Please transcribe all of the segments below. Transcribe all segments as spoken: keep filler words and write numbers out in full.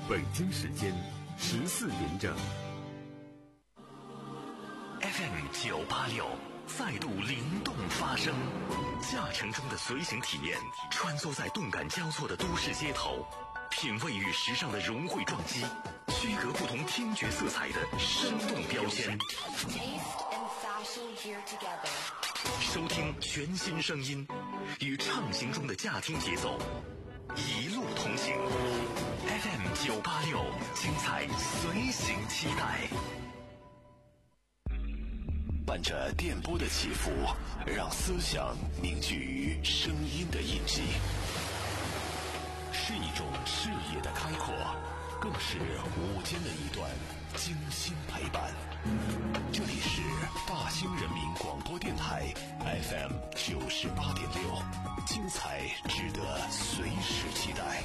北京时间十四点整。 F M 九八六再度灵动发声，驾乘中的随行体验，穿梭在动感交错的都市街头，品味与时尚的融汇撞击，区隔不同听觉色彩的生动标签。收听全新声音，与畅行中的驾听节奏，一路同行。F M 九八六，精彩随行期待。伴着电波的起伏，让思想凝聚于声音的印记，是一种视野的开阔，更是午间的一段精心陪伴。这里是大兴人民广播电台 F M 九十八点六，精彩值得随时期待。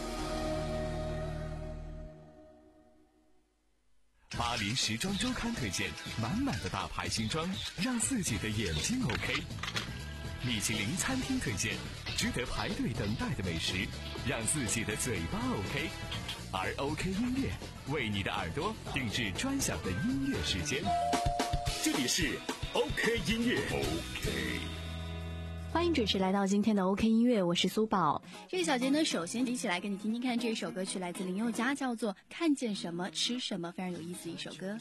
巴黎时装周刊推荐满满的大牌新装，让自己的眼睛 OK。米其林餐厅推荐值得排队等待的美食，让自己的嘴巴 OK。而 OK 音乐为你的耳朵定制专享的音乐时间。 这里是 OK 音乐 OK。 欢迎准时来到今天的 OK 音乐，我是苏宝。这个小节呢，首先一起来跟你听听看这一首歌曲，来自林宥嘉，叫做《看见什么吃什么》，非常有意思的一首歌。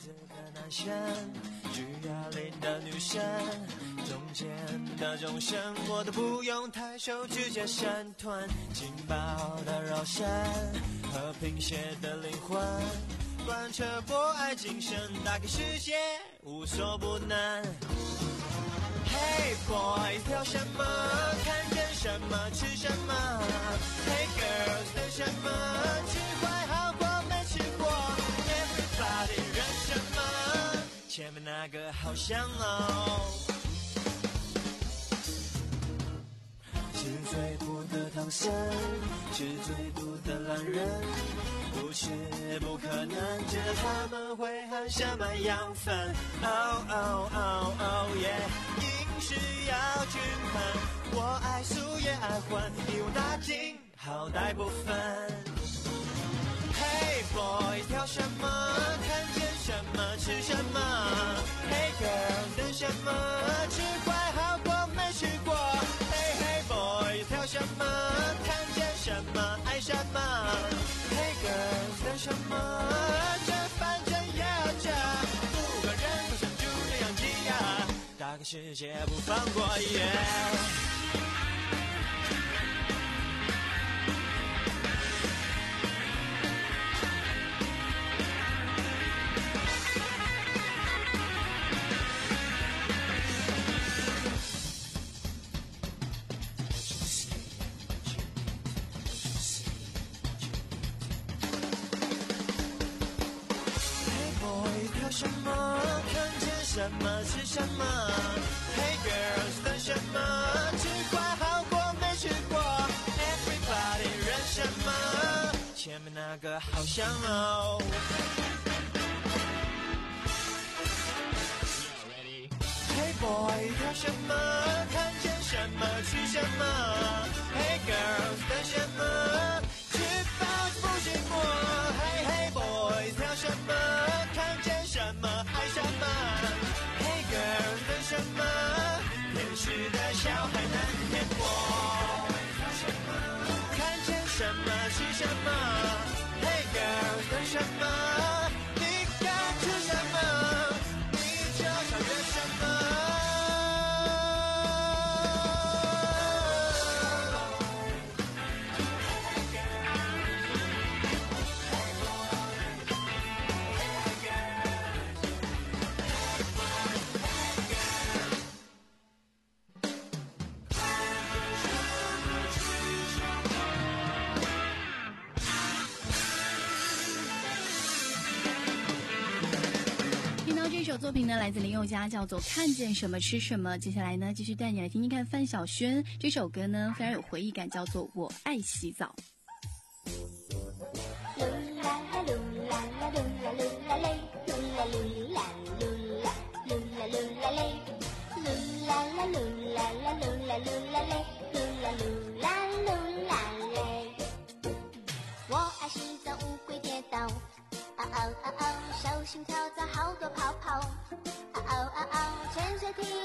举哑铃的女生，中间的钟声我都不用抬手，直接闪团，劲爆的绕绳，和平鞋的灵魂，贯彻博爱精神，打开世界无所不能。Hey boys， 挑什么？看见什么？吃什么 ？Hey girls， 等什么？吃坏好过没吃过 ？Everybody， 忍什么？前面那个好香哦。吃最苦的唐僧，吃最毒的懒人，不吃不可能，知道他们会含什么养分。Oh oh oh oh yeah。是要均衡，我爱素也爱荤，一网打尽，好歹不分。Hey boys， 挑什么？看见什么？吃什么 ？Hey girls， 等什么？吃坏好过没吃过。Hey hey boys， 挑什么？看见什么？爱什么 ？Hey girls， 等什么？这反正也要这，不管人都像猪那样挤压。打开世界不放过耶、yeah 什么？看见什么？吃什么 ？Hey girls， 等什么？吃坏好过没吃过 ？Everybody， 忍什么？前面那个好香哦。Hey boy， 挑什么？看见什么？吃什么 ？Hey girls， 等什么？吃饱就不寂寞。Hey hey boys， 挑什么？看见什么？爱什么 ？Hey girls， 等什么？天使的小孩难填过。看见什么？吃什么 ？Hey girls， 等什么？你敢吃什么？你就超越什么？ 这首作品呢来自林宥嘉，叫做《看见什么吃什么》。接下来呢，继续带你来听听看范晓萱这首歌呢，非常有回忆感，叫做《我爱洗澡》。 噜啦啦噜啦啦噜啦噜啦嘞，噜啦噜啦噜啦噜啦噜啦嘞，噜啦啦噜啦啦噜啦噜啦嘞，噜啦噜啦噜啦嘞。我爱洗洗澡乌龟跌倒，嗷嗷嗷嗷，手心跳蚤好多泡泡，嗷嗷嗷嗷，潜水艇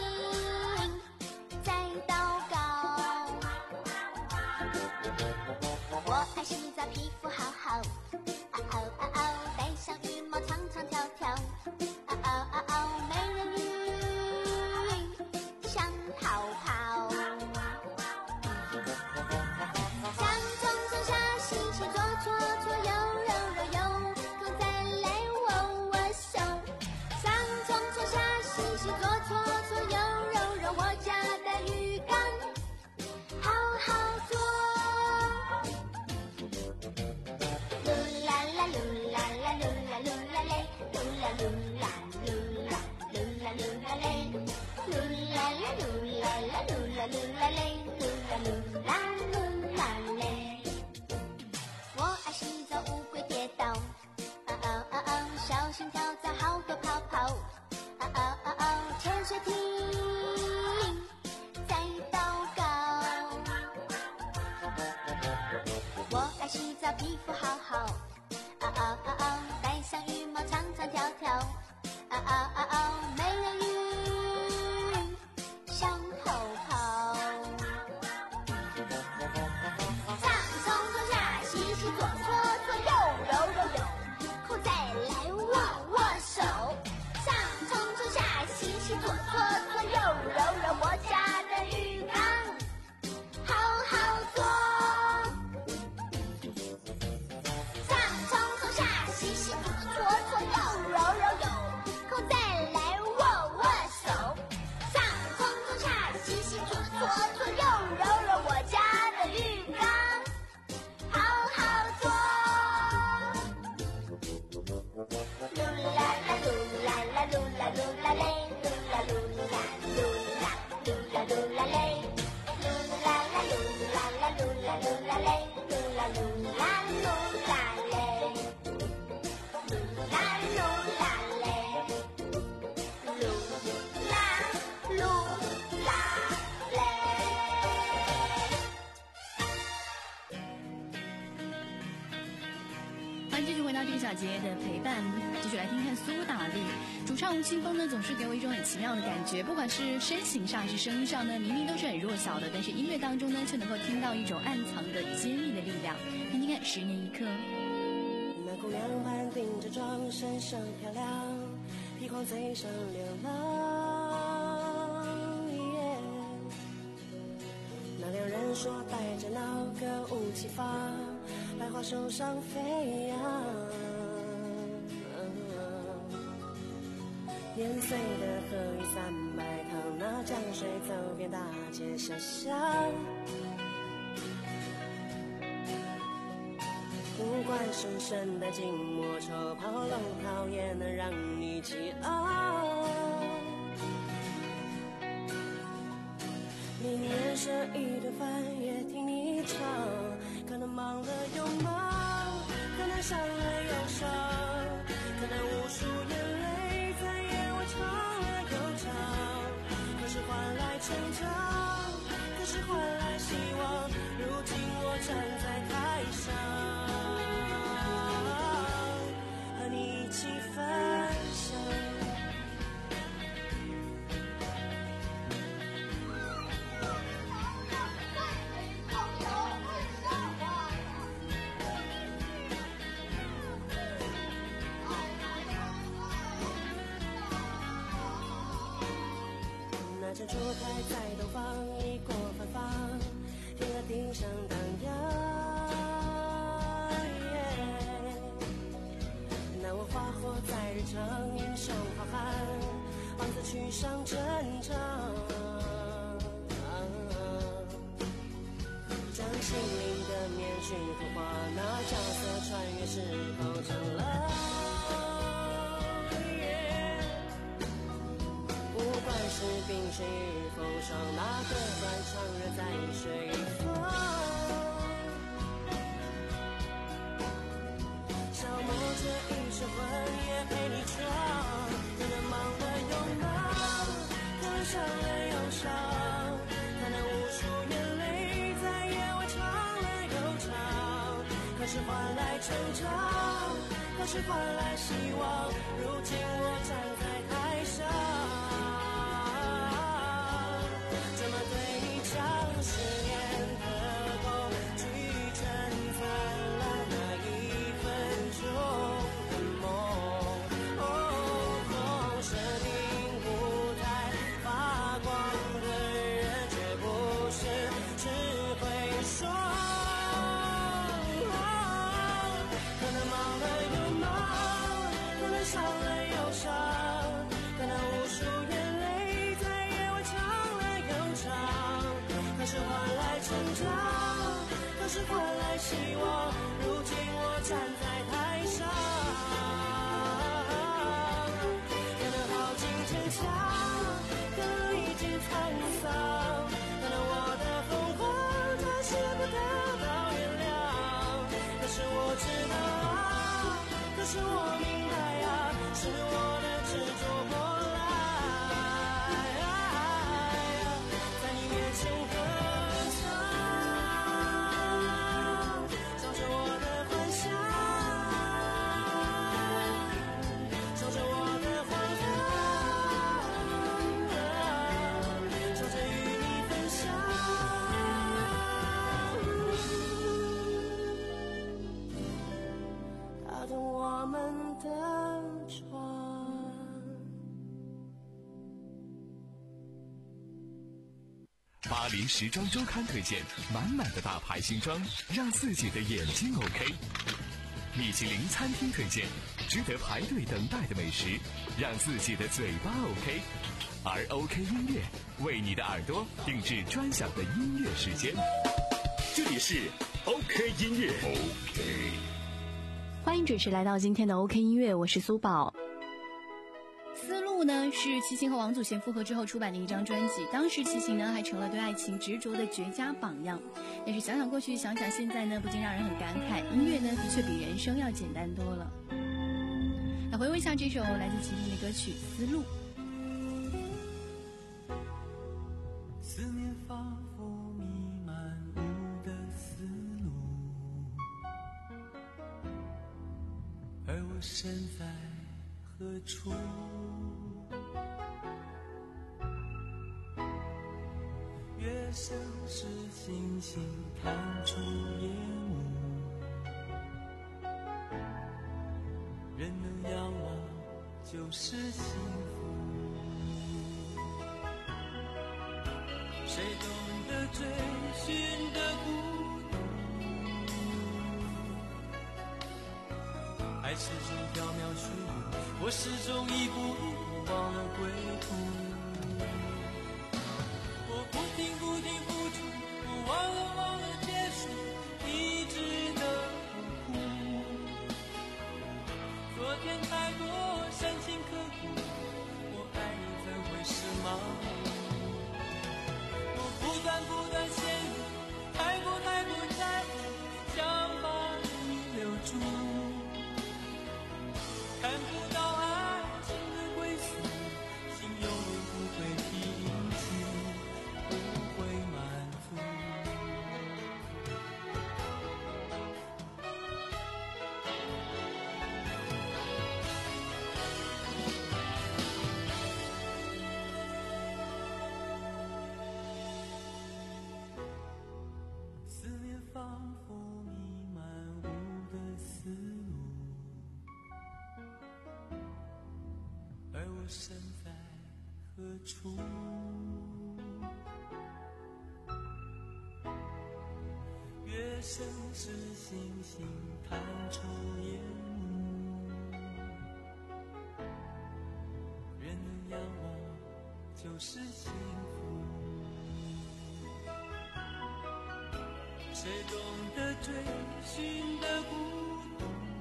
在祷告。我爱洗澡，皮肤好好，嗷嗷嗷嗷，戴上羽毛唱唱跳跳，嗷嗷嗷嗷，美人鱼想逃跑。向冲冲下洗洗左搓搓右揉揉右，口再来握握手。向冲冲下洗洗左搓搓右揉揉，我家的鱼缸好好做。噜啦啦噜啦啦噜啦噜啦嘞，噜啦噜啦噜啦噜啦噜啦嘞，噜啦啦噜啦啦噜啦噜啦嘞，噜啦噜啦噜啦嘞。我爱洗澡，乌龟跌倒，嗷嗷嗷嗷，小心跳蚤好多泡泡，嗷嗷嗷嗷，潜水艇在祷告。我爱洗澡，皮肤好好，嗷嗷嗷嗷，戴上羽毛唱唱跳跳，嗷嗷嗷嗷，美人鱼想逃跑。上冲冲下洗洗左搓搓右揉揉右，后再来握握手。上冲冲下洗洗左搓搓右揉揉，我家的鱼缸好好做。上冲冲下洗洗左搓搓右揉揉右，后再来握握手。上冲冲下洗洗左搓搓右揉揉，我家的鱼缸好好做。噜啦啦噜啦啦噜啦噜啦嘞，噜啦噜啦噜啦噜啦噜啦嘞，噜啦啦噜啦啦噜啦噜啦嘞，噜啦噜啦噜啦嘞，噜啦噜啦嘞，噜啦噜啦嘞。 欢迎继续回到这个小节的陪伴，继续来听看苏打绿。主唱吴青峰呢，总是给我一种很奇妙的感觉，不管是身形上还是声音上呢，明明都是很弱小的，但是音乐当中呢，却能够听到一种暗藏的坚毅的力量。听听看，十年一刻。 那姑娘盘顶着妆，身上漂亮，披黄嘴上流浪。Yeah 那两人说带着那歌舞齐发，百花手上飞扬。年岁的河一三百趟，那江水走遍大街小巷。不管生生的静默，抽泡龙袍也能让你激昂。明年舍一顿饭也听你唱，可能忙了又忙，可能伤了又伤，可能无数眼泪在夜晚唱了又唱，可是换来成长，可是换来希望，如今我站在台上，和你一起分享。那盏烛台在东方，一过芬芳，天鹅地上荡漾。那我花火在日常，英雄好汉，王子去上战场。将心灵的面具涂画，那角色穿越时候成了。不管是冰雪与风霜，那个断肠人在水风，消磨着一身魂也陪你闯，可能忙了又忙，可能伤了又伤，可能无数眼泪在夜晚唱了又唱，可可是换来成长，可是换来希望。如今我站在台上，这么对你讲，十年的梦，聚成灿烂那一分钟的梦。哦，设定舞台发光的人，却不是只会说。伤了又伤，可能无数眼泪在夜晚唱了又唱，可是换来成长，可是换来希望。如今我站在台上，可能耗尽逞强，可能历尽沧桑，可能我的疯狂暂时不得到原谅。可是我知道啊，可是我明白。是我的执着过来，在你面前歌唱，照着我的幻想，照着我的荒唐，照着与你分享，打动我们的巴黎时装周刊推荐满满的大牌新装，让自己的眼睛 OK。米其林餐厅推荐值得排队等待的美食，让自己的嘴巴 OK。而 OK 音乐为你的耳朵定制专享的音乐时间。 这里是 OK 音乐 OK。 欢迎准时来到今天的 OK 音乐，我是苏宝。思路呢是齐秦和王祖贤复合之后出版的一张专辑，当时齐秦呢还成了对爱情执着的绝佳榜样。但是想想过去，想想现在呢，不禁让人很感慨，音乐呢的确比人生要简单多了。来回味一下这首来自齐秦的歌曲《思路》。 思念仿佛弥漫我的思路，而我身在何处？月升时星星探出烟雾，人能仰望就是幸福。谁懂得追寻的孤独？爱始终缥缈虚无，我始终一步一步忘了归途。我不停不停付出，我忘了忘了结束，一直的痛苦。昨天太多深情刻骨，我爱你怎会是盲目？我不断不断陷入，太过太过在乎，想把你留住，看不到爱情的归宿，心永远不会平息，不会满足。思念仿佛弥漫我的思路，而我身在何处？月升时星星探出烟雾，人能仰望就是幸福。谁懂得追寻的孤独？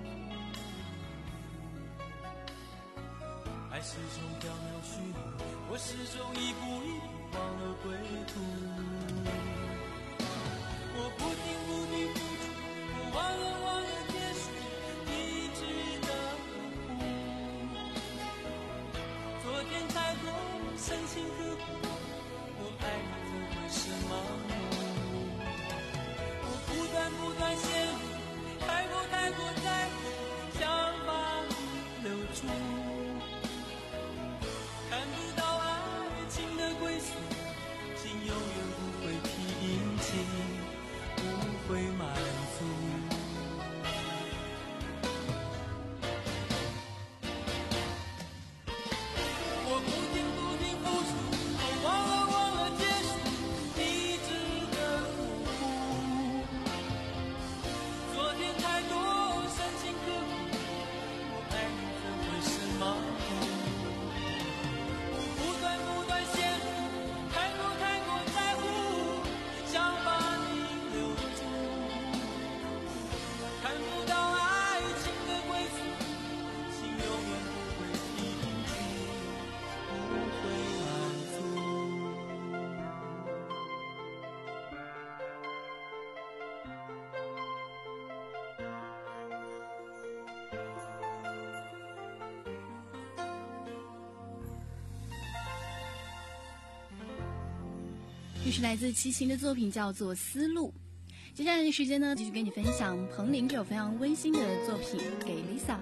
爱始终缥缈虚无，我始终一步一步忘了归途。我不停不停付出，我忘了忘了结束，一直的苦。昨天太多深情刻骨，我爱你怎会是盲目？我不断不断陷入，太这是来自齐秦的作品，叫做《丝路》。接下来的时间呢，继续跟你分享彭羚这首非常温馨的作品，给 Lisa。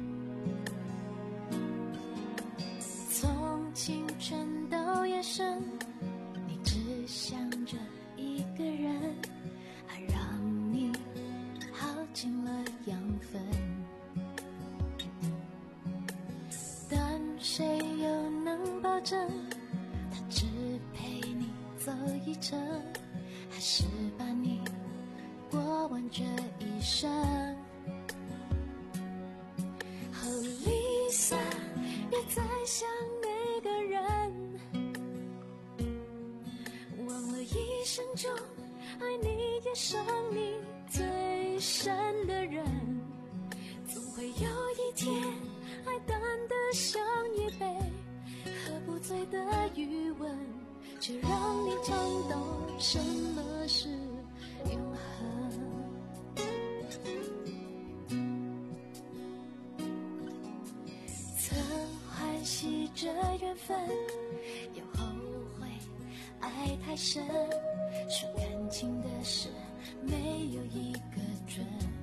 从清晨到夜深，你只想着一个人，爱让你耗尽了养分，但谁又能保证他只陪你走一程，还是把你过完这一生？哦 Lisa， 别再想那个人，忘了一生中爱你也伤你最深的人，总会有一天爱淡得像一杯喝不醉的余温，却让你尝到什么是永恒。曾欢喜这缘分，又后悔爱太深，说感情的事没有一个准。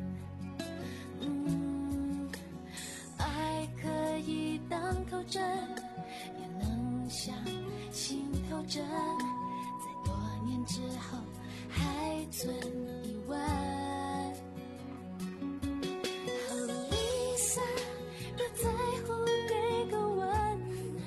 嗯，爱可以当头针，也能像心头针，在多年之后还存疑问。哦 Lisa， 别在乎那个吻，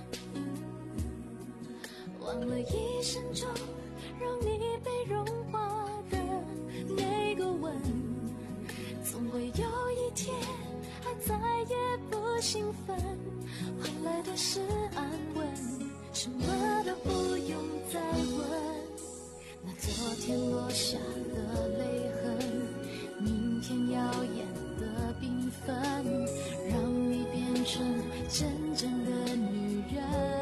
忘了一生中让你被融化的那个吻，总会有一天爱再也不兴奋，换来的是安稳，什么都不用再问。那昨天落下的泪痕，明天耀眼的缤纷，让你变成真正的女人。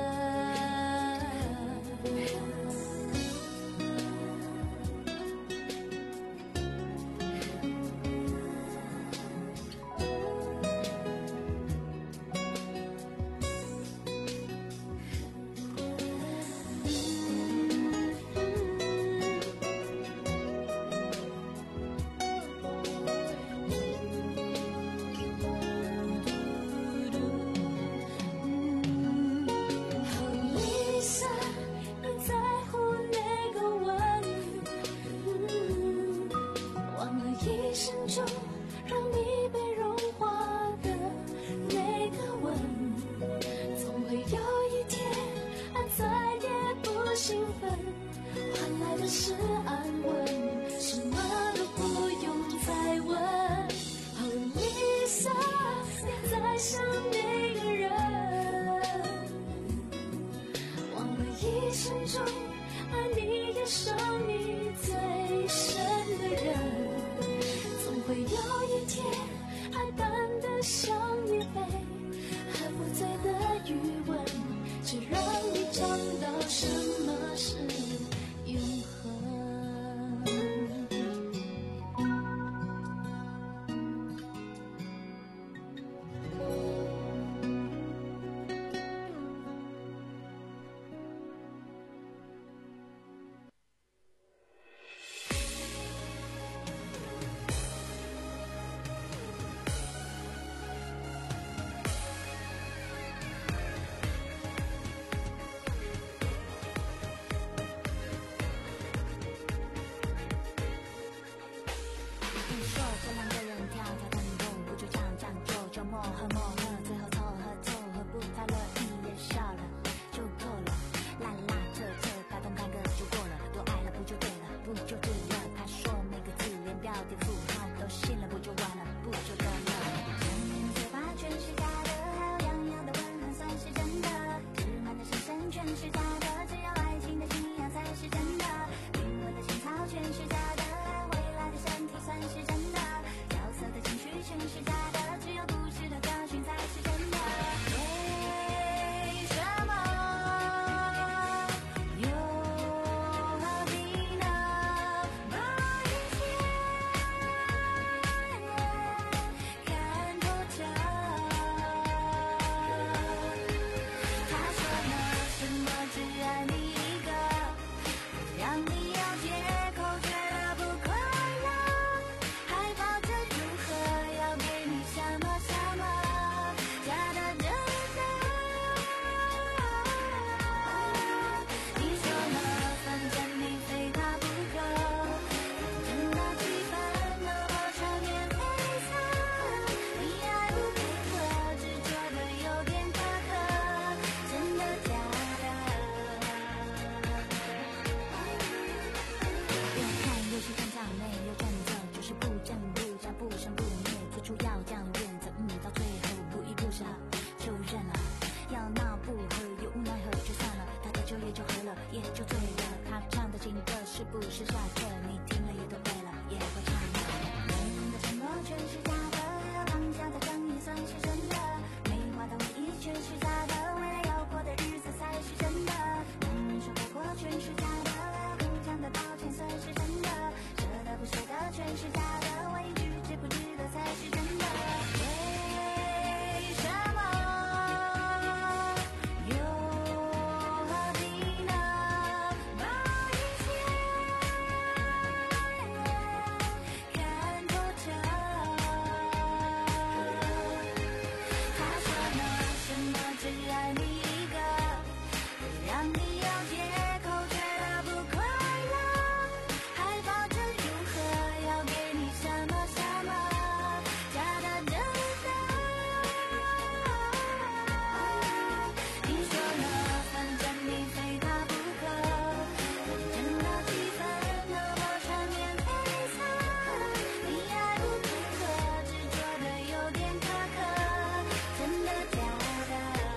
时下课，你听了也都背了，也会唱的。没人的承诺全是假的，绑架的正义算是真的，美化的回忆全是假的，未来要过的日子才是真的。男人说过全是假的，互相的道歉算是真的，舍得不舍得全是假的，委屈值不值得才是真的。为什么？又何必呢？把一切看透彻。他说呢，什么只爱你一个，会让你有借口觉得不快乐，还抱着如何要给你什么什么，假的真的。你说呢？反正你非他不可，反正那几分的我缠绵悱恻，你爱不不可，执着的有点苛刻，真的假的？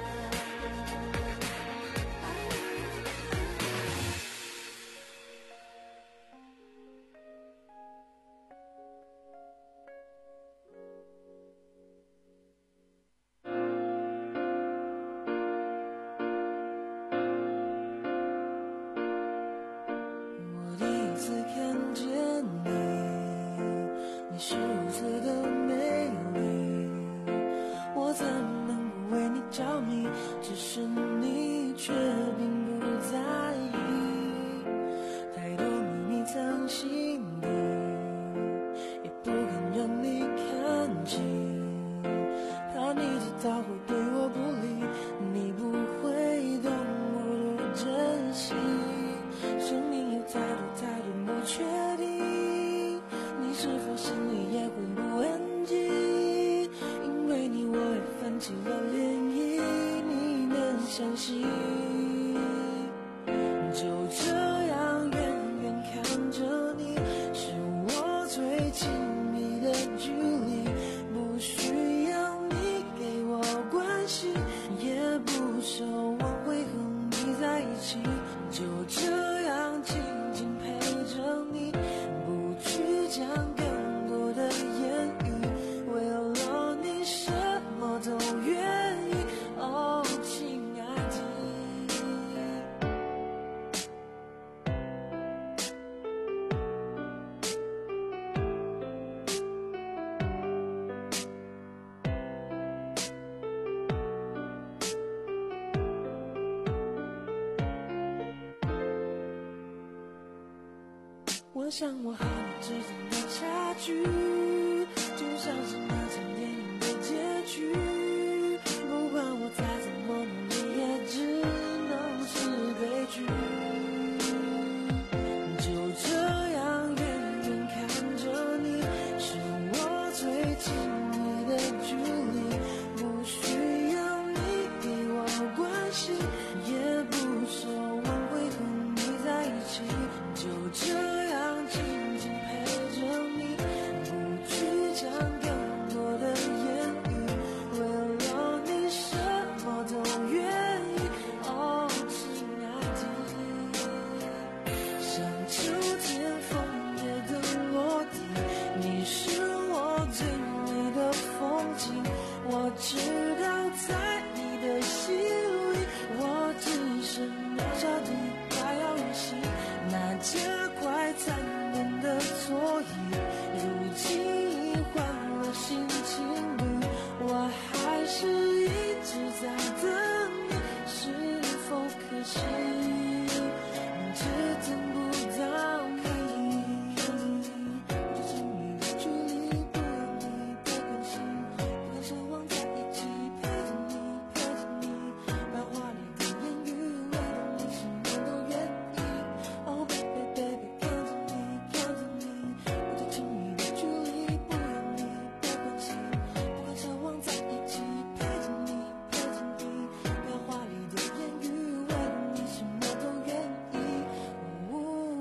我第一次看见你，你是如此的美丽，我怎能不为你着迷？只是你却并不在意，太多秘密藏心底，也不敢让你看清，怕你知道会对我不利，你不会懂我多珍惜。生命有太多太多不确定，你是否心里也会不安静？因为你我也泛起了涟漪，你能相信？就这样远远看着你，是我最亲密的距离，不需要你给我关心，也不奢望会和你在一起。就这样静静陪着你，不去讲更多的言语，为了你什么都愿意。哦，亲爱的。我想我和你之间的差距，就像是那场电影的结局，不管我再怎么努力，也只能是悲剧。就这样远远看着你，是我最亲密的距离，不需要你给我关心，也不奢望会和你在一起。就这样静静陪着你，不去讲更多的言语，为了你什么都愿意。哦，亲爱的，像秋天枫叶的落地，你是我最美的风景。我知道在你的心里，我只是渺小的快要远行，那加快残忍的错意，如今已换了新情侣，我还是一直在等你，是否可惜？只等不到你。我就亲密的距离，不让你的关心，不敢奢望在一起陪着你，陪着你，把华丽的言语，为了你什么都愿意。Oh baby baby，看着你，看着你，我就亲密的距离，不让你的关心，不敢奢望在一起陪着你，陪着你，把华丽的言语，为了你什么都愿意。哦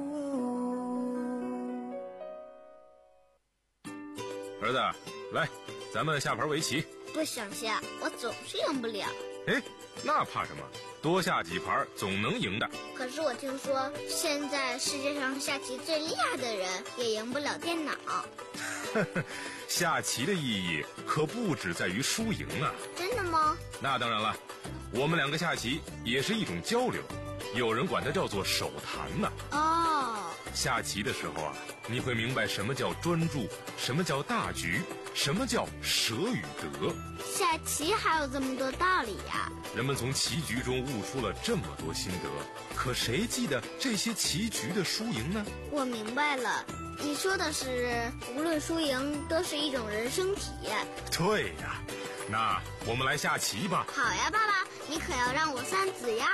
儿子，来，咱们下盘围棋。 不想下，我总是赢不了。 哎，那怕什么？ 多下几盘总能赢的。 可是我听说，现在世界上下棋最厉害的人也赢不了电脑。 下棋的意义可不只在于输赢啊！ 真的吗？ 那当然了，我们两个下棋也是一种交流，有人管它叫做手谈呢。 哦， 下棋的时候啊，你会明白什么叫专注，什么叫大局，什么叫舍与得。 下棋还有这么多道理呀！ 人们从棋局中悟出了这么多心得，可谁记得这些棋局的输赢呢？ 我明白了，你说的是无论输赢都是一种人生体验。 对呀，那我们来下棋吧。 好呀，爸爸，你可要让我三子呀。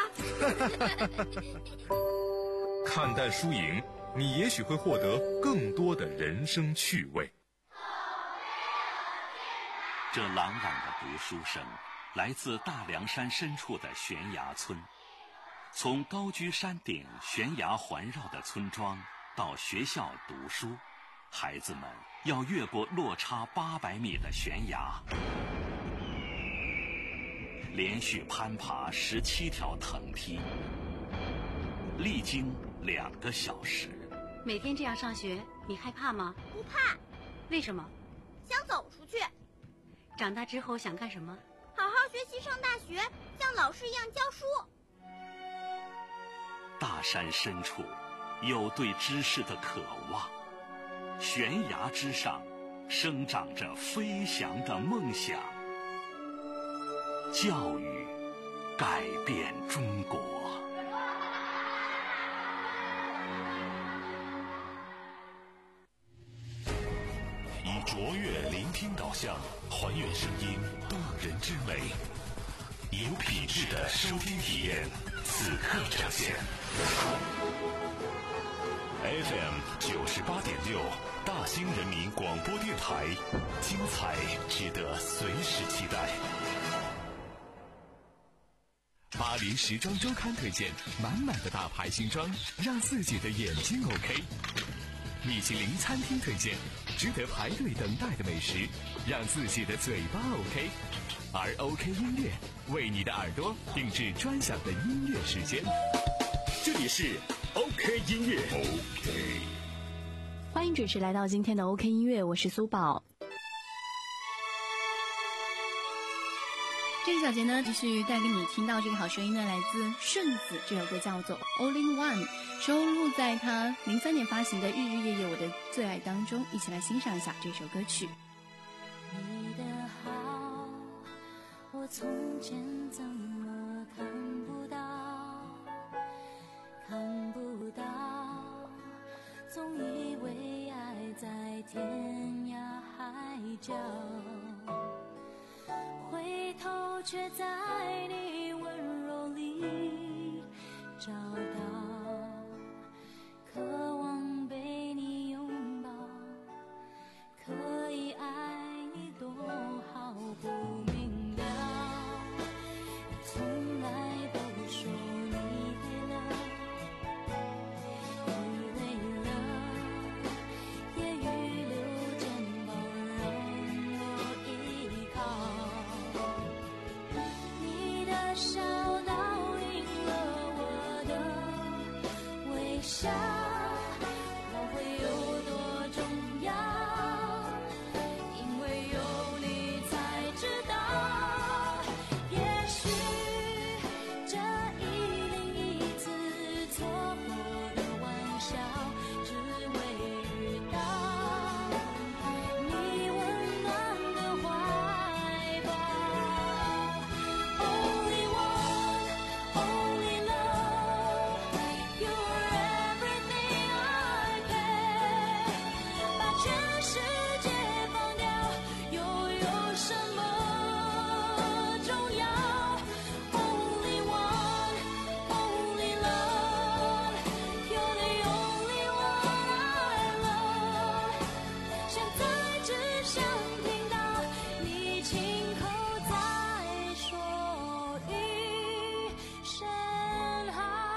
看淡输赢，你也许会获得更多的人生趣味。 这朗朗的读书声来自大凉山深处的悬崖村。从高居山顶悬崖环绕的村庄到学校读书，孩子们要越过落差八百米的悬崖，连续攀爬十七条藤梯，历经两个小时。 每天这样上学，你害怕吗？ 不怕。 为什么？ 想走出去。 长大之后想干什么？ 好好学习，上大学，像老师一样教书。 大山深处有对知识的渴望，悬崖之上生长着飞翔的梦想。教育改变中国。 以卓越聆听导向，还原声音动人之美，有品质的收听体验，此刻呈现。F M 九十八点六，大兴人民广播电台，精彩值得随时期待。巴黎时装周刊推荐，满满的大牌新装，让自己的眼睛 OK。米其林餐厅推荐，值得排队等待的美食，让自己的嘴巴 OK。而 OK 音乐为你的耳朵定制专享的音乐时间。 这里是 OK 音乐 OK。 欢迎准时来到今天的 OK 音乐，我是苏宝。这个小节呢，继续带给你听到这个好声音呢，来自顺子，这首歌叫做 All in One， 收录在他零三年发行的《日日夜夜我的最爱》当中，一起来欣赏一下这首歌曲。 你的好，我从前怎么看不到，看不到，总以为爱在天涯海角，回头却在你温柔里找到，渴望被你拥抱，可以爱你多好不明了，你从来都说你累了，你累了，也预留肩膀让我依靠，你的笑倒映了我的微笑，我会有多重要，因为有你才知道，也许这一零一次错过的玩笑，只为遇到你温暖的怀抱。Only one, only love, you're everything I can。把全世界放掉，又有什么重要？Only one, only love, you're the only one I love。现在只想听到你亲口再说一声好。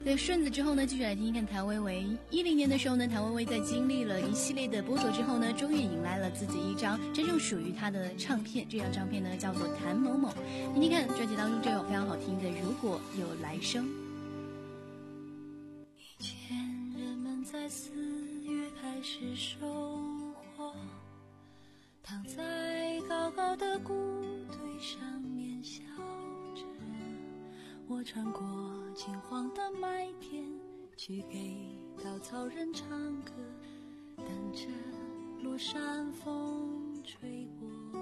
在顺子之后呢，继续来听听看谭维维。一零年的时候呢，谭维维在经历了一系列的波折之后呢，终于迎来了自己一张真正属于她的唱片。这张唱片呢叫做《谭某某》，听听看，专辑当中就有非常好听的《如果有来生》。 以前人们在四月开始收获，躺在高高的谷堆上面笑着，我穿过金黄的麦田，去给稻草人唱歌，等着落山风吹过。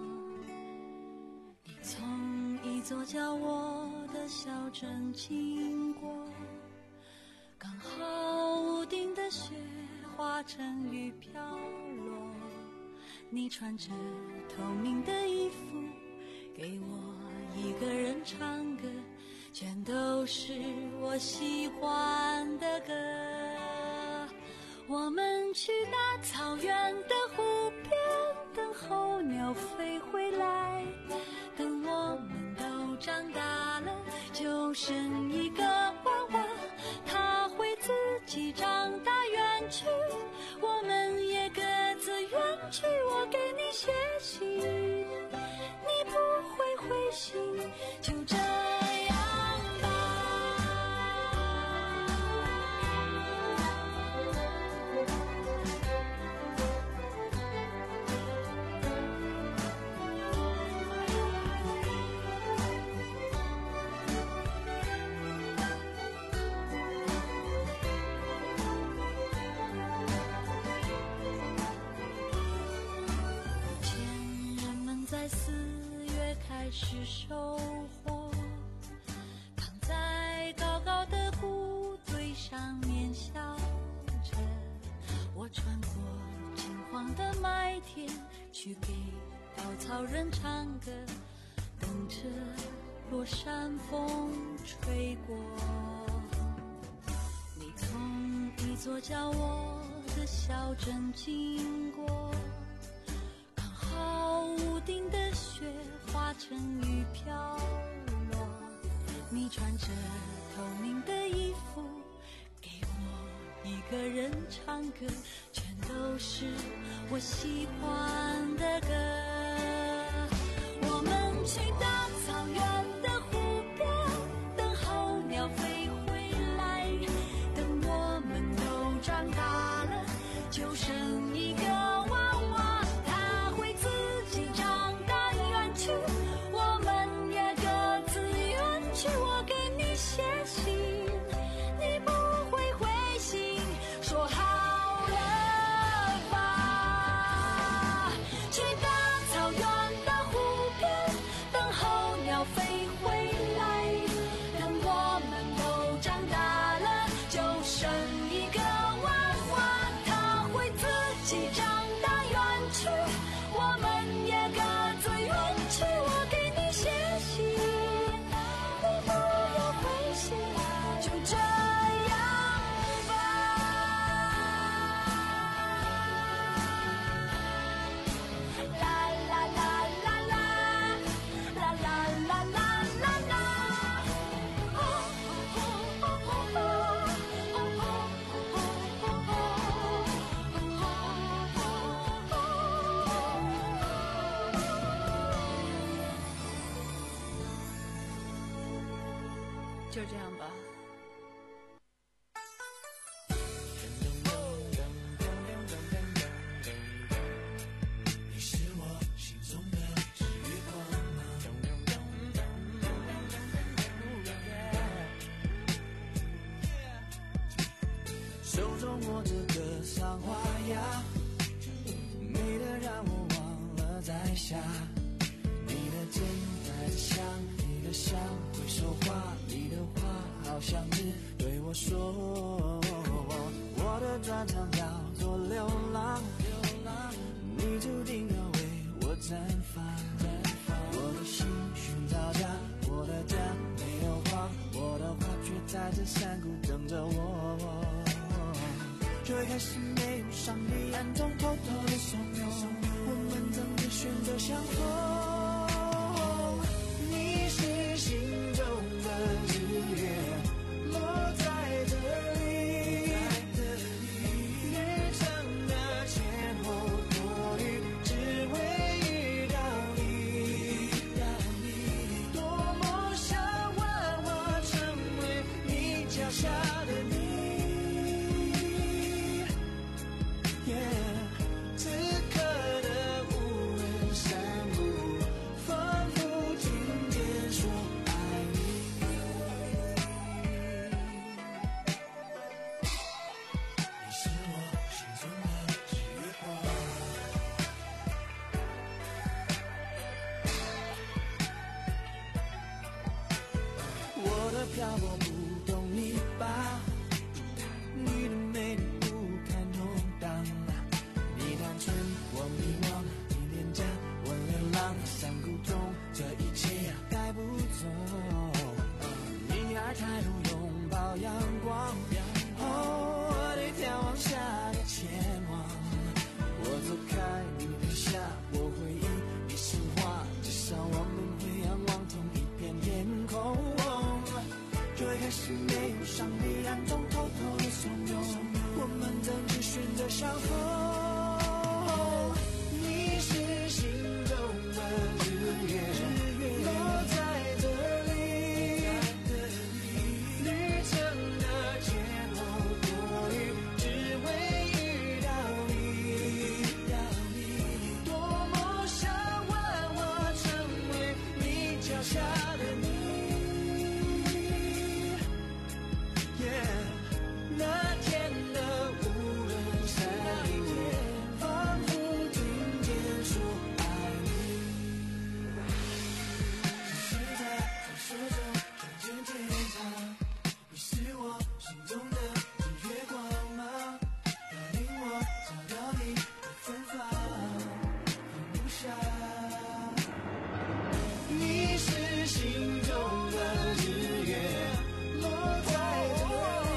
你从一座叫我的小镇经过，刚好屋顶的雪化成雨飘落，你穿着透明的衣服给我一个人唱歌，全都是我喜欢的歌。我们去大草原的湖边，等候鸟飞回来，等我们都长大了，就剩一个娃娃，他会自己长大远去，我们也各自远去。我给你写信，你不会回信，就这样开始收获，躺在高高的谷堆上面笑着，我穿过金黄的麦田，去给稻草人唱歌，等着落山风吹过。你从一座叫我的小镇经过，刚好屋顶的雪化成雨飘落，你穿着透明的衣服给我一个人唱歌，全都是我喜欢的歌。我们去大草原的湖边，等候鸟飞回来，等我们都长大了，就剩一个娃娃，他会自己长大远去，我们也各自远去。我给你写信，你不会回信，说好了吧。去大草原的湖边，等候鸟飞回来，等我们都长大了，就剩一个娃娃，他会自己长大远去，我们也各自远去。我给你写信，你不要回信，就这样吧。啦啦啦啦啦，啦啦啦啦啦啦。哦哦哦哦哦哦哦就这样吧。 你是我心中的日光手中握着个桑花呀，美得让我忘了在下。你的肩带着香，你的香会说话，你的话好像是对我说。我的专长叫做流浪，你注定要为我绽放。我的心寻找家，我的家没有花，我的花却在这山谷等着我。最开始没有上帝暗中偷偷的怂恿，我们怎么选择相逢？你是心中的日月，落在相逢。你是心中的日月，落在这里，旅程的前后多余，只为遇到你。多么想问我成为你脚下的你。那天的无人山野，仿佛听见说爱你。是在传说中看见天堂，你是我心中的日月光芒，带领我找到你的芬芳，放不下。你是心中的日月，落在这里。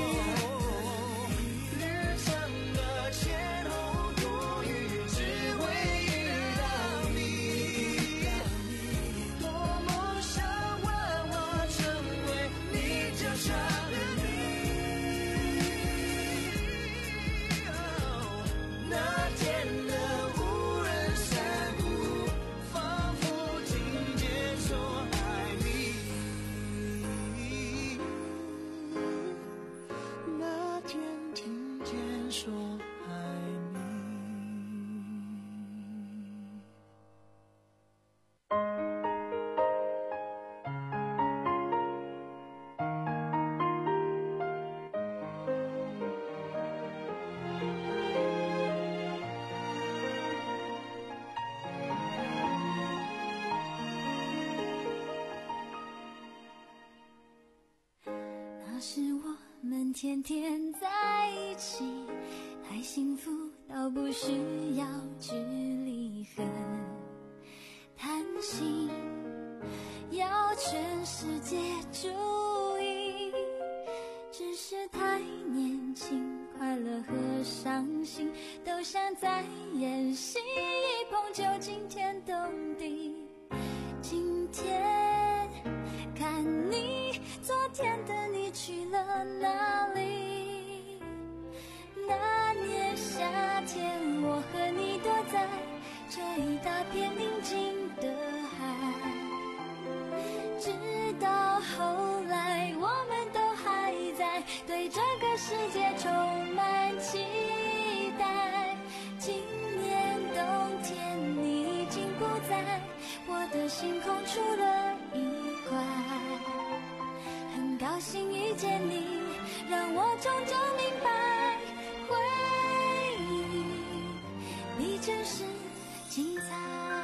是我们天天在一起，太幸福到不需要距离和谈心，要全世界注意，只是太年轻，快乐和伤心都像在演戏，一碰就惊天动地。今天看你，昨天的你去了哪里？那年夏天，我和你躲在这一大片宁静的海，直到后来我们都还在对这个世界充满期待。今年冬天你已经不在我的星空，出了一块，很高兴遇见你，让我终究明白，回忆比真实精彩。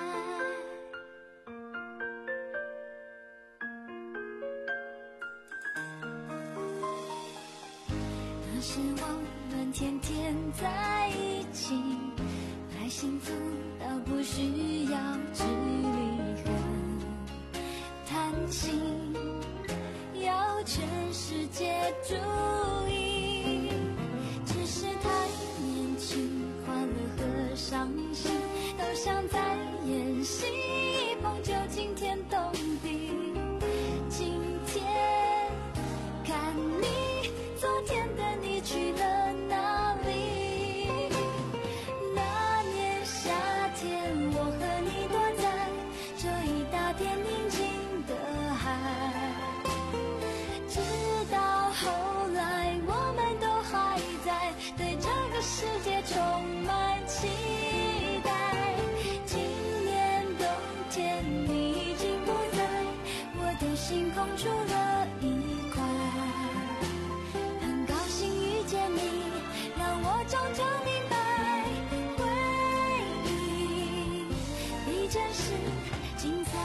那时我们天天在一起，太幸福到不需要距离和谈心，要全世界注意，只是太年轻，快乐和伤心都像在演戏，一碰就惊天动地。今天看你，昨天的你去了哪里？那年夏天，我和你躲在这一大片宁静的海，直到后来我们都还在对这个世界充满期待。今年冬天你已经不在我的星空，出了一块，很高兴遇见你，让我终究明白，回忆比真实精彩。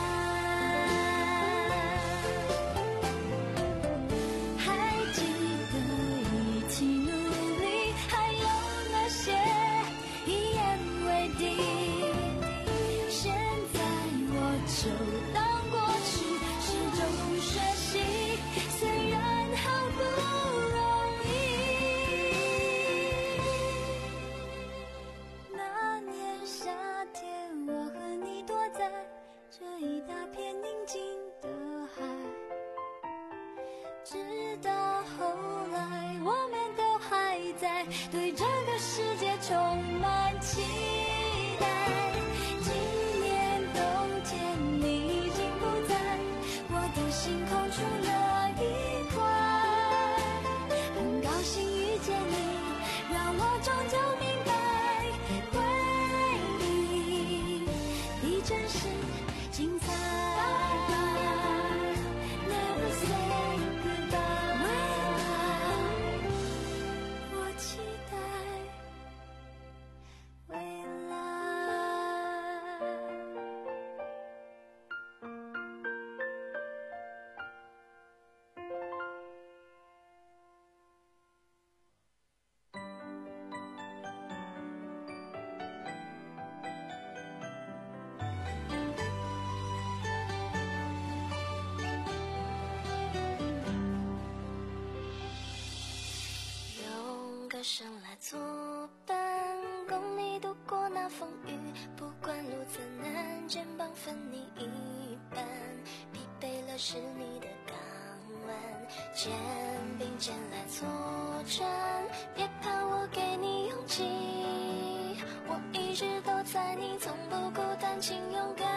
还记得一起努力，还有那些一言为定，现在我就当过去，始终学习。 在，对这个世界充满期待。今年冬天你已经不在，我的心空出了一块。很高兴遇见你，让我终究明白，回忆比真实精彩。Never say goodbye， 未来我期待未来。用歌声来作伴，共你度过那风雨，不管路怎难，肩膀分你一半，疲惫了是你的港湾，肩并肩来作战，别怕我给你勇气，我一直都在，你从不孤单，请勇敢。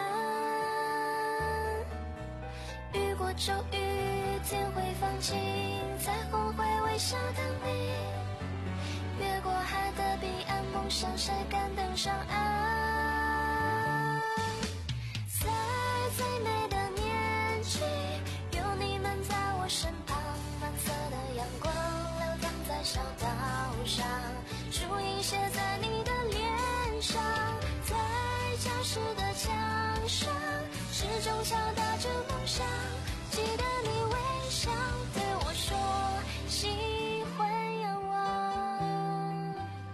遇过骤雨，天会放晴，彩虹会微笑等你，越过海的彼岸，梦想晒干登上岸。在最美的年纪，有你们在我身旁，蓝色的阳光流淌在小岛上，树影写在你的脸上，在教室的墙上，始终敲打着梦想，记得你微笑对我说喜欢仰望。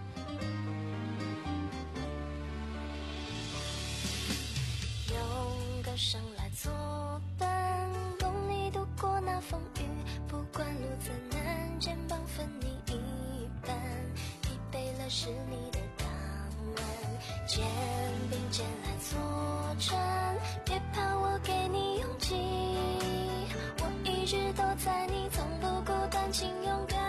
用歌声来作伴，共你度过那风雨，不管路怎难，肩膀分你一半，疲惫了是你的港湾，肩并肩来作战，别怕我给你勇气，我一直都在，你从不孤单，请勇敢。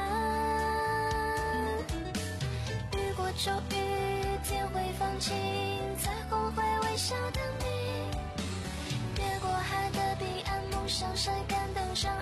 遇过骤雨，天会放晴，彩虹会微笑等你，越过海的彼岸，梦想晒干登上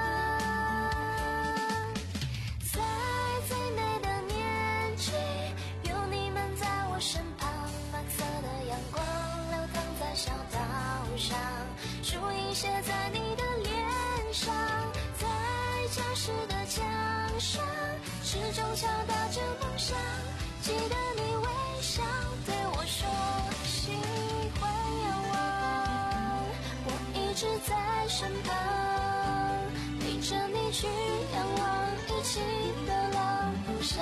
岸。在最美的年纪，有你们在我身旁，蓝色的阳光流淌在小岛上，树影写在你的脸上，在教室的墙上，始终敲打着梦想，记得你微笑对我说喜欢仰望，我一直在身旁，陪着你去仰望一起的浪步上，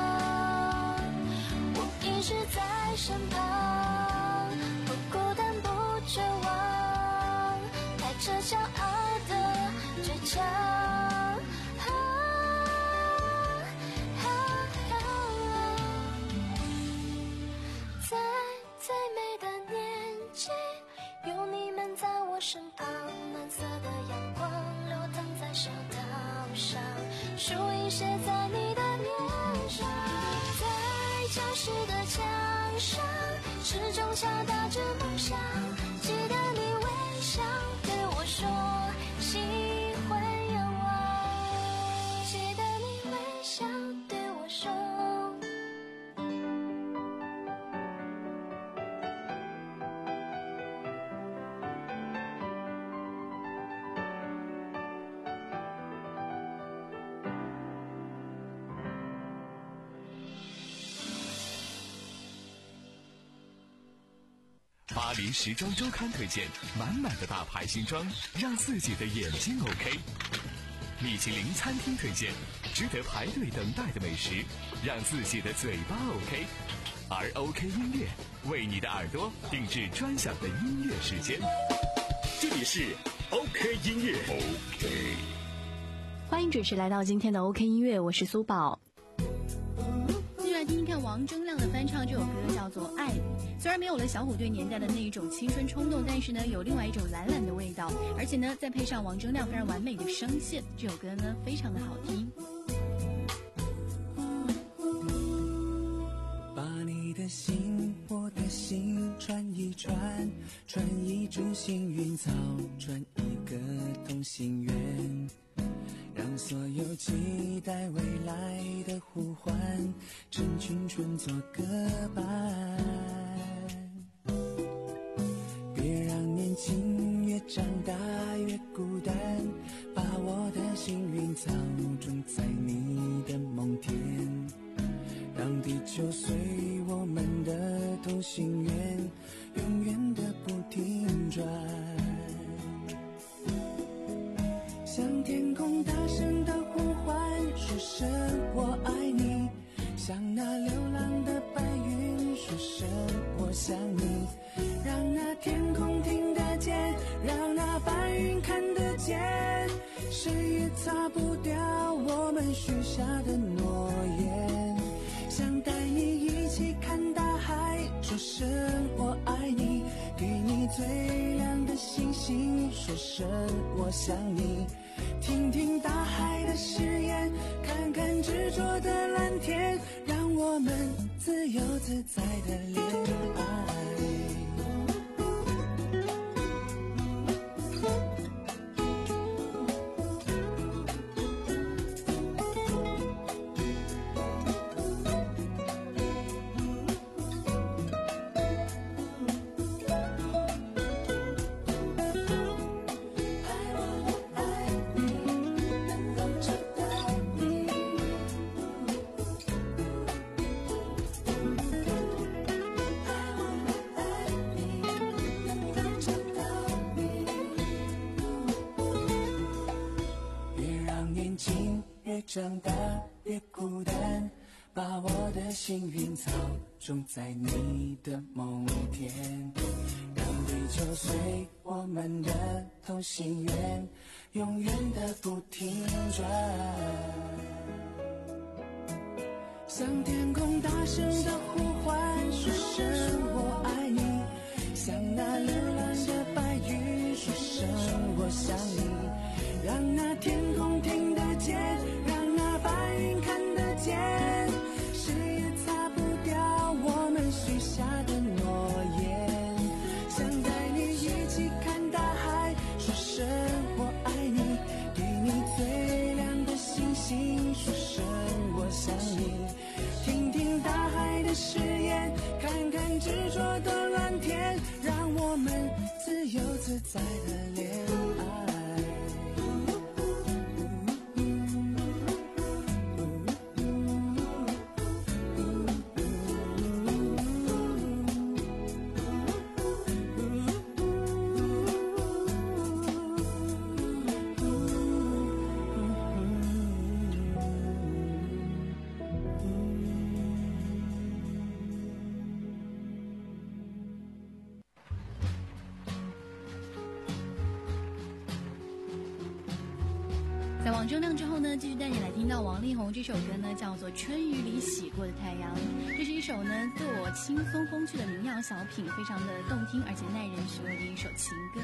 我一直在身旁，不孤单不绝望，带着骄傲的倔强。在最美的年纪，有你们在我身旁，蓝色的阳光流淌在小岛上，树影写在你的脸上，在教室的墙上，始终敲打着梦想，记得你微笑对我说喜欢仰望，记得你微笑对我说。 巴黎时装周刊推荐满满的大牌新装，让自己的眼睛 OK。米其林餐厅推荐值得排队等待的美食，让自己的嘴巴 OK。而 OK 音乐为你的耳朵定制专享的音乐时间。 这里是 OK 音乐 OK。 欢迎准时来到今天的 OK 音乐，我是苏宝。继续来听听看王铮亮的翻唱，这首歌叫做《爱》。虽然没有了小虎队年代的那一种青春冲动，但是呢，有另外一种懒懒的味道，而且呢，再配上王铮亮非常完美的声线，这首歌呢非常的好听。 趁青春做个伴。别让年轻越长大越孤单，把我的幸运草种在你的梦田，让地球随我们的同心圆永远的不停转。向天空大声的呼唤，说声我爱你，向那流浪的白云说声我想你，让那天空听得见，让那白云看得见，谁也擦不掉我们许下的诺言。想带你一起看大海，说声我爱你，给你最亮的星星，说声我想你，听听大海的誓言，看看执着的蓝天，让我们自由自在的恋爱。长大越孤单，把我的幸运草种在你的梦田，让地球随我们的同心圆永远的不停转。向天空大声的呼唤，说声我爱你，向那流浪的白云说声我想你，让那天空听得见，让那白云看得见，谁也擦不掉我们许下的诺言。想带你一起看大海，说声我爱你，给你最亮的星星，说声我想你，听听大海的誓言，看看执着的蓝天，让我们自由自在的恋爱。 在王铮亮之后呢，继续带你来听到王力宏这首歌呢，叫做《春雨里洗过的太阳》。这是一首呢自我轻松风趣的民谣小品，非常的动听而且耐人寻味的一首情歌。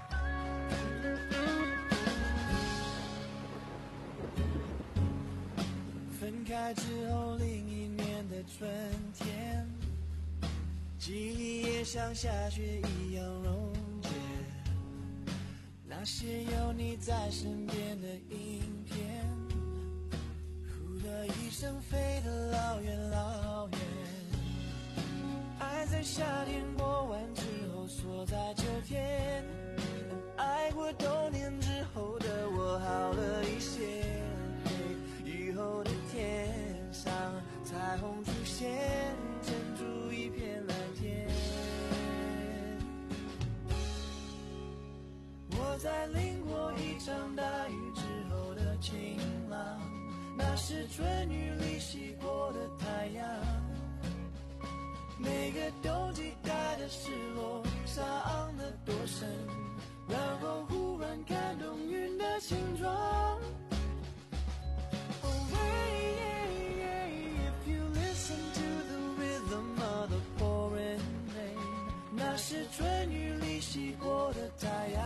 分开之后另一年的春天，记忆也像下雪一样溶解，那些有你在身边的影片，呼的一声飞得老远老远，爱在夏天过完之后锁在秋天，爱过冬天之后的我好了一些，雨后的天上彩虹出现，撑出一片蓝天。我在淋过一场大雨之后的晴朗，那是春雨里洗过的太阳，每个冬季带的失落伤得多深，然后忽然看懂云的形状。Oh, yeah, yeah, if you listen to the rhythm of the pouring rain， 那是春雨里洗过的太阳，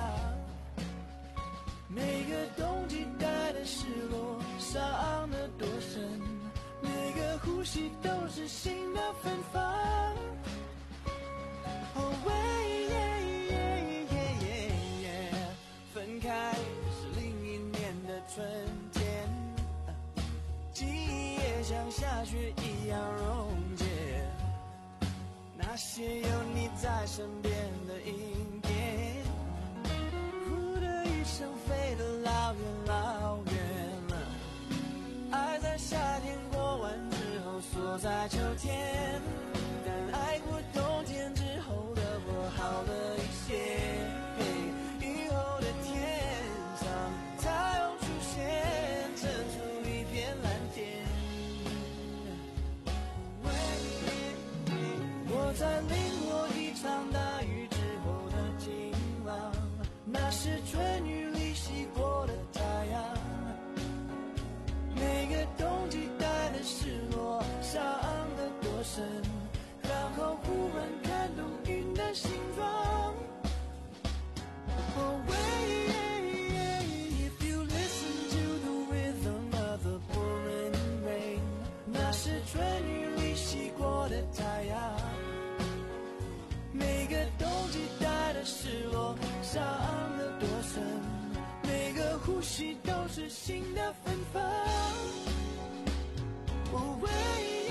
每个冬季带的失落伤得多深，每个呼吸都是新的芬芳。Oh, yeah, yeah, yeah, yeah, yeah， 分开是另一年的春天，记忆也像下雪一样溶解那些有你在身边的阴天，呼的一声飞得老远老远了，爱在夏天过完之后锁在秋天，但爱过冬天之后的我好了一些，以后的天上太阳出现，衬出一片蓝天。我在淋过一场大雨之后的晴朗，那是春雨里洗过的太阳，每个冬季带的失落伤得多深，然后忽然看懂云的形状。Oh, wait, if you listen to the rhythm of the pouring rain， 那是春雨里洗过的太阳，每个冬季带的失落伤得多深，每个呼吸都是新的芬芳。Oh, wait,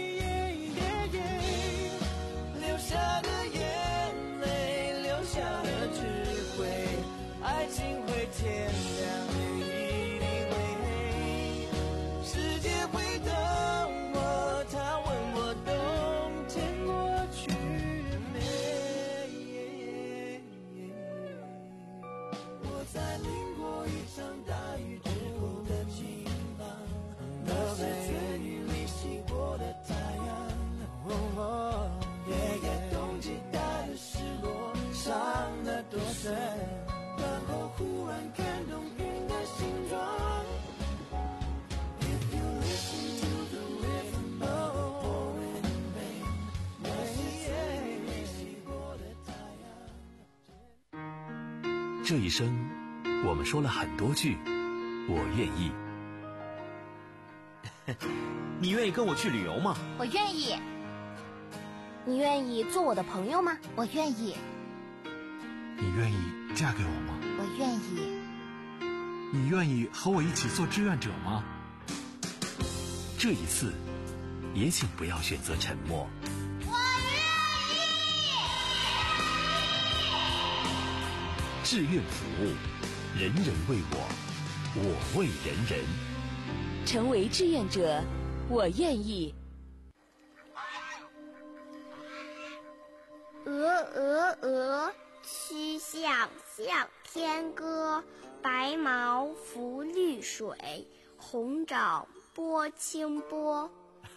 留下的眼泪，留下的智慧，爱情会天亮，也一定会黑，世界会等我，他问我冬天过去没，我在淋过一场大雨之后的晴朗，那是春雨里洗过的太阳，哦哦夜夜冬季带的失落伤得多深，然后忽然看懂云的形状。If you listen to the rhythm of pouring rain， 那是春雨里洗过的太阳。 这一生，我们说了很多句“我愿意”。 你愿意跟我去旅游吗？ 我愿意。你愿意做我的朋友吗？我愿意。 你愿意嫁给我吗？ 我愿意。 你愿意和我一起做志愿者吗？ 这一次，也请不要选择沉默。 我愿意。 志愿服务，人人为我，我为人人。 成为志愿者，我愿意。 鹅鹅鹅，曲项向天歌，白毛浮绿水，红掌拨清波。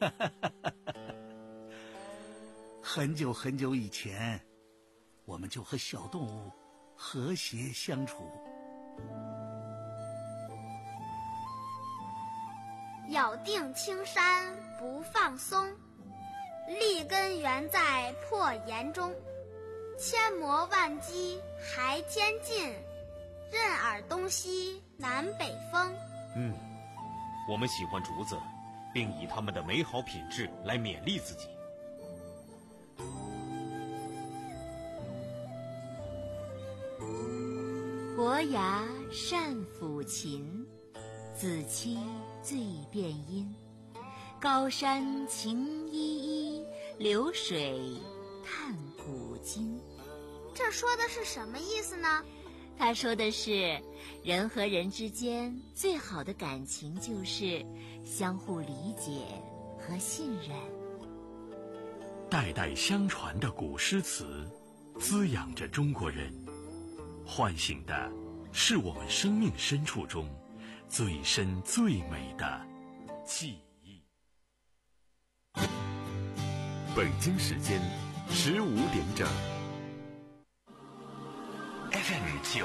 很久很久以前，我们就和小动物和谐相处。 咬定青山不放松，立根原在破岩中，千磨万击还天进，任尔东西南北风。 嗯，我们喜欢竹子，并以它们的美好品质来勉励自己。 伯牙善抚琴，子期最辨音。高山晴依依，流水叹古今。 这说的是什么意思呢？ 他说的是，人和人之间最好的感情就是相互理解和信任。 代代相传的古诗词，滋养着中国人，唤醒的是我们生命深处中最深最美的记忆。 北京时间十五点整。 F M 九